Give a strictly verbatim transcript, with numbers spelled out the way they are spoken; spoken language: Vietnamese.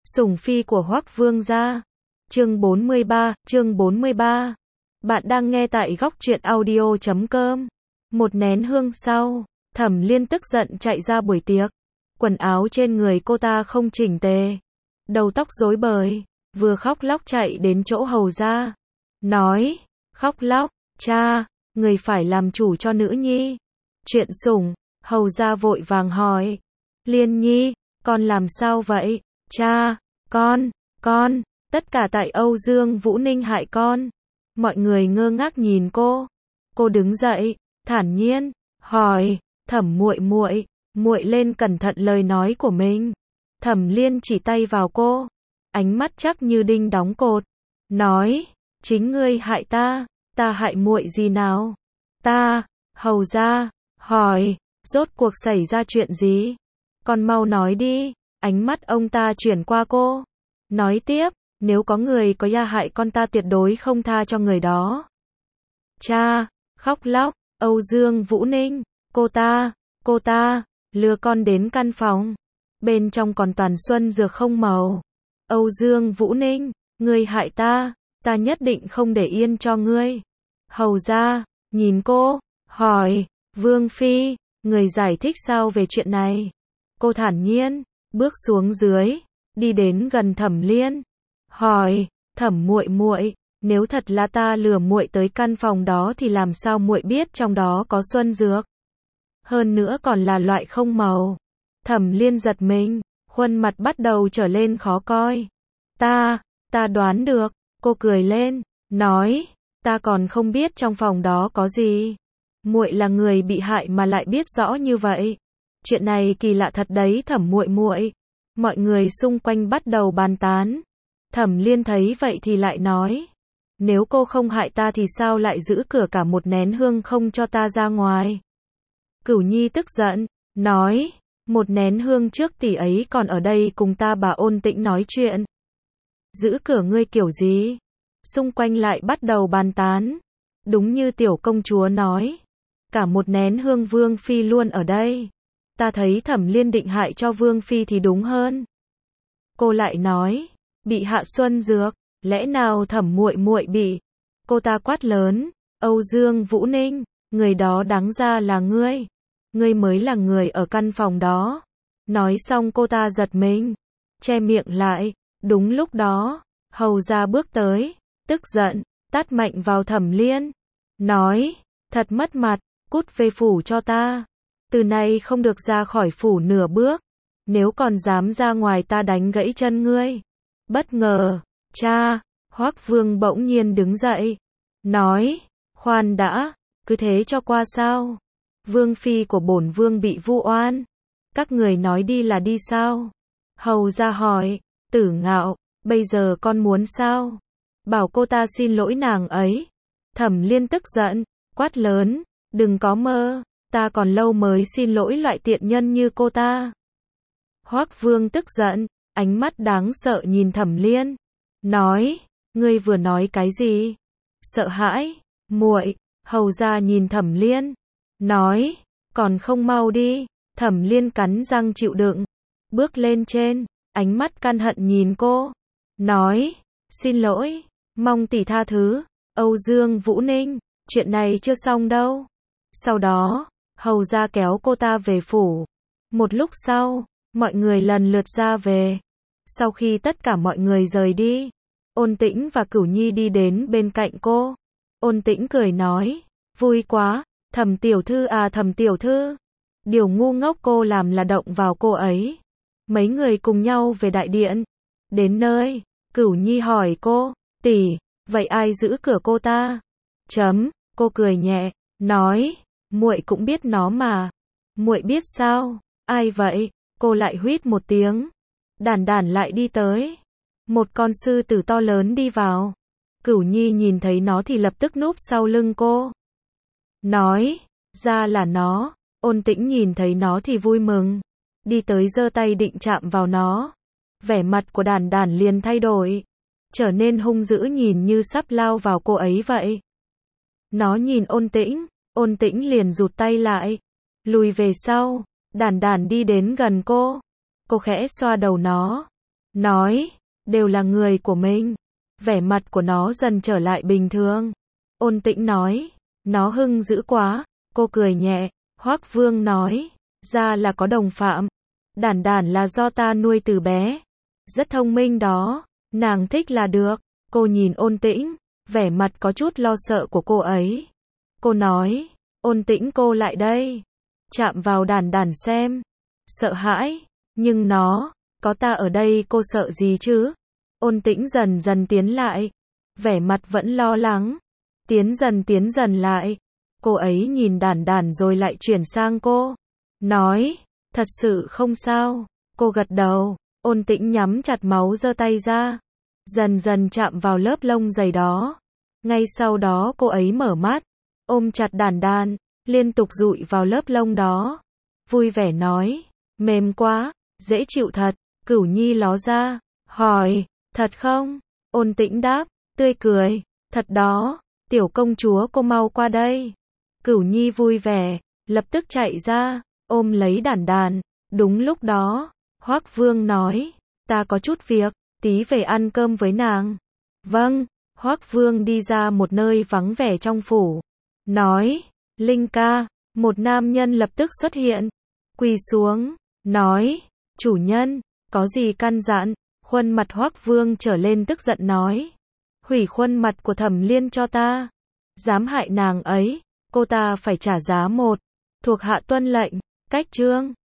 Sủng phi của Hoắc Vương gia. Chương bốn mươi ba, chương bốn mươi ba. Bạn đang nghe tại góc truyện audio chấm com. Một nén hương sau, Thẩm Liên tức giận chạy ra buổi tiệc. Quần áo trên người cô ta không chỉnh tề, đầu tóc rối bời, vừa khóc lóc chạy đến chỗ hầu gia, nói, khóc lóc, cha, người phải làm chủ cho nữ nhi. Chuyện sủng, hầu gia vội vàng hỏi, Liên nhi, con làm sao vậy? Cha, con, con, tất cả tại Âu Dương Vũ Ninh hại con. Mọi người ngơ ngác nhìn cô. Cô đứng dậy, thản nhiên, hỏi, Thẩm muội muội, muội lên cẩn thận lời nói của mình. Thẩm Liên chỉ tay vào cô, ánh mắt chắc như đinh đóng cột, nói, chính ngươi hại ta, ta hại muội gì nào? Ta, hầu gia, hỏi, rốt cuộc xảy ra chuyện gì? Con mau nói đi. Ánh mắt ông ta chuyển qua cô, nói tiếp, nếu có người có ya hại con ta tuyệt đối không tha cho người đó. Cha, khóc lóc, Âu Dương Vũ Ninh, cô ta, cô ta, lừa con đến căn phòng, bên trong còn toàn xuân dược không màu. Âu Dương Vũ Ninh, ngươi hại ta, ta nhất định không để yên cho ngươi. Hầu gia, nhìn cô, hỏi, Vương Phi, người giải thích sao về chuyện này? Cô thản nhiên, bước xuống dưới, đi đến gần Thẩm Liên, hỏi, Thẩm muội muội, nếu thật là ta lừa muội tới căn phòng đó thì làm sao muội biết trong đó có xuân dược? Hơn nữa còn là loại không màu. Thẩm Liên giật mình, khuôn mặt bắt đầu trở lên khó coi. Ta, ta đoán được, cô cười lên, nói, ta còn không biết trong phòng đó có gì. Muội là người bị hại mà lại biết rõ như vậy. Chuyện này kỳ lạ thật đấy Thẩm muội muội. Mọi người xung quanh bắt đầu bàn tán. Thẩm Liên thấy vậy thì lại nói, nếu cô không hại ta thì sao lại giữ cửa cả một nén hương không cho ta ra ngoài? Cửu Nhi tức giận, nói, một nén hương trước tỷ ấy còn ở đây cùng ta bà Ôn Tĩnh nói chuyện. Giữ cửa ngươi kiểu gì? Xung quanh lại bắt đầu bàn tán. Đúng như tiểu công chúa nói, cả một nén hương Vương Phi luôn ở đây. Ta thấy Thẩm Liên định hại cho Vương Phi thì đúng hơn. Cô lại nói, bị hạ xuân dược, lẽ nào Thẩm muội muội bị? Cô ta quát lớn, Âu Dương Vũ Ninh, người đó đáng ra là ngươi. Ngươi mới là người ở căn phòng đó. Nói xong cô ta giật mình, che miệng lại. Đúng lúc đó, hầu gia bước tới, tức giận, tát mạnh vào Thẩm Liên, nói, thật mất mặt, cút về phủ cho ta. Từ nay không được ra khỏi phủ nửa bước. Nếu còn dám ra ngoài ta đánh gãy chân ngươi. Bất ngờ, cha, Hoắc Vương bỗng nhiên đứng dậy, nói, khoan đã, cứ thế cho qua sao? Vương Phi của bổn Vương bị vu oan. Các người nói đi là đi sao? Hầu gia hỏi, Tử Ngạo, bây giờ con muốn sao? Bảo cô ta xin lỗi nàng ấy. Thẩm Liên tức giận, quát lớn, đừng có mơ. Ta còn lâu mới xin lỗi loại tiện nhân như cô ta. Hoắc Vương tức giận, ánh mắt đáng sợ nhìn Thẩm Liên, nói, ngươi vừa nói cái gì? Sợ hãi, muội. Hầu gia nhìn Thẩm Liên, nói, còn không mau đi. Thẩm Liên cắn răng chịu đựng, bước lên trên, ánh mắt căm hận nhìn cô, nói, xin lỗi, mong tỷ tha thứ. Âu Dương Vũ Ninh, chuyện này chưa xong đâu. Sau đó, hầu gia kéo cô ta về phủ. Một lúc sau, mọi người lần lượt ra về. Sau khi tất cả mọi người rời đi, Ôn Tĩnh và Cửu Nhi đi đến bên cạnh cô. Ôn Tĩnh cười nói, vui quá, Thẩm tiểu thư à Thẩm tiểu thư. Điều ngu ngốc cô làm là động vào cô ấy. Mấy người cùng nhau về đại điện. Đến nơi, Cửu Nhi hỏi cô, tỷ, vậy ai giữ cửa cô ta? Chấm, cô cười nhẹ, nói, muội cũng biết nó mà. Muội biết sao? Ai vậy? Cô lại huýt một tiếng. Đản Đản lại đi tới. Một con sư tử to lớn đi vào. Cửu Nhi nhìn thấy nó thì lập tức núp sau lưng cô. Nói, ra là nó. Ôn Tĩnh nhìn thấy nó thì vui mừng. Đi tới giơ tay định chạm vào nó. Vẻ mặt của Đản Đản liền thay đổi. Trở nên hung dữ nhìn như sắp lao vào cô ấy vậy. Nó nhìn Ôn Tĩnh. Ôn Tĩnh liền rụt tay lại. Lùi về sau. Đản Đản đi đến gần cô. Cô khẽ xoa đầu nó. nói, đều là người của mình. Vẻ mặt của nó dần trở lại bình thường. Ôn Tĩnh nói, nó hung dữ quá. Cô cười nhẹ. Hoắc Vương nói, ra là có đồng phạm. Đản Đản là do ta nuôi từ bé. Rất thông minh đó, nàng thích là được. Cô nhìn Ôn Tĩnh, vẻ mặt có chút lo sợ của cô ấy. Cô nói, Ôn Tĩnh cô lại đây. Chạm vào Đản Đản xem. Sợ hãi, nhưng nó, có ta ở đây cô sợ gì chứ? Ôn Tĩnh dần dần tiến lại. Vẻ mặt vẫn lo lắng. Tiến dần tiến dần lại. Cô ấy nhìn Đản Đản rồi lại chuyển sang cô. Nói, thật sự không sao. Cô gật đầu. Ôn Tĩnh nhắm chặt máu giơ tay ra. Dần dần chạm vào lớp lông dày đó. Ngay sau đó cô ấy mở mắt. Ôm chặt Đản Đản. Liên tục dụi vào lớp lông đó. Vui vẻ nói. Mềm quá. Dễ chịu thật. Cửu Nhi ló ra. Hỏi. Thật không? Ôn Tĩnh đáp. Tươi cười. Thật đó. Tiểu công chúa cô mau qua đây. Cửu Nhi vui vẻ. Lập tức chạy ra. Ôm lấy Đản Đản. Đúng lúc đó. Hoắc Vương nói. Ta có chút việc. Tí về ăn cơm với nàng. Vâng. Hoắc Vương đi ra một nơi vắng vẻ trong phủ. Nói. Linh ca. Một nam nhân lập tức xuất hiện. Quỳ xuống. Nói. Chủ nhân. Có gì căn dặn? Khuôn mặt Hoắc Vương trở lên tức giận nói. Hủy khuôn mặt của Thẩm Liên cho ta. Dám hại nàng ấy. Cô ta phải trả giá một. Thuộc hạ tuân lệnh. Cách chương.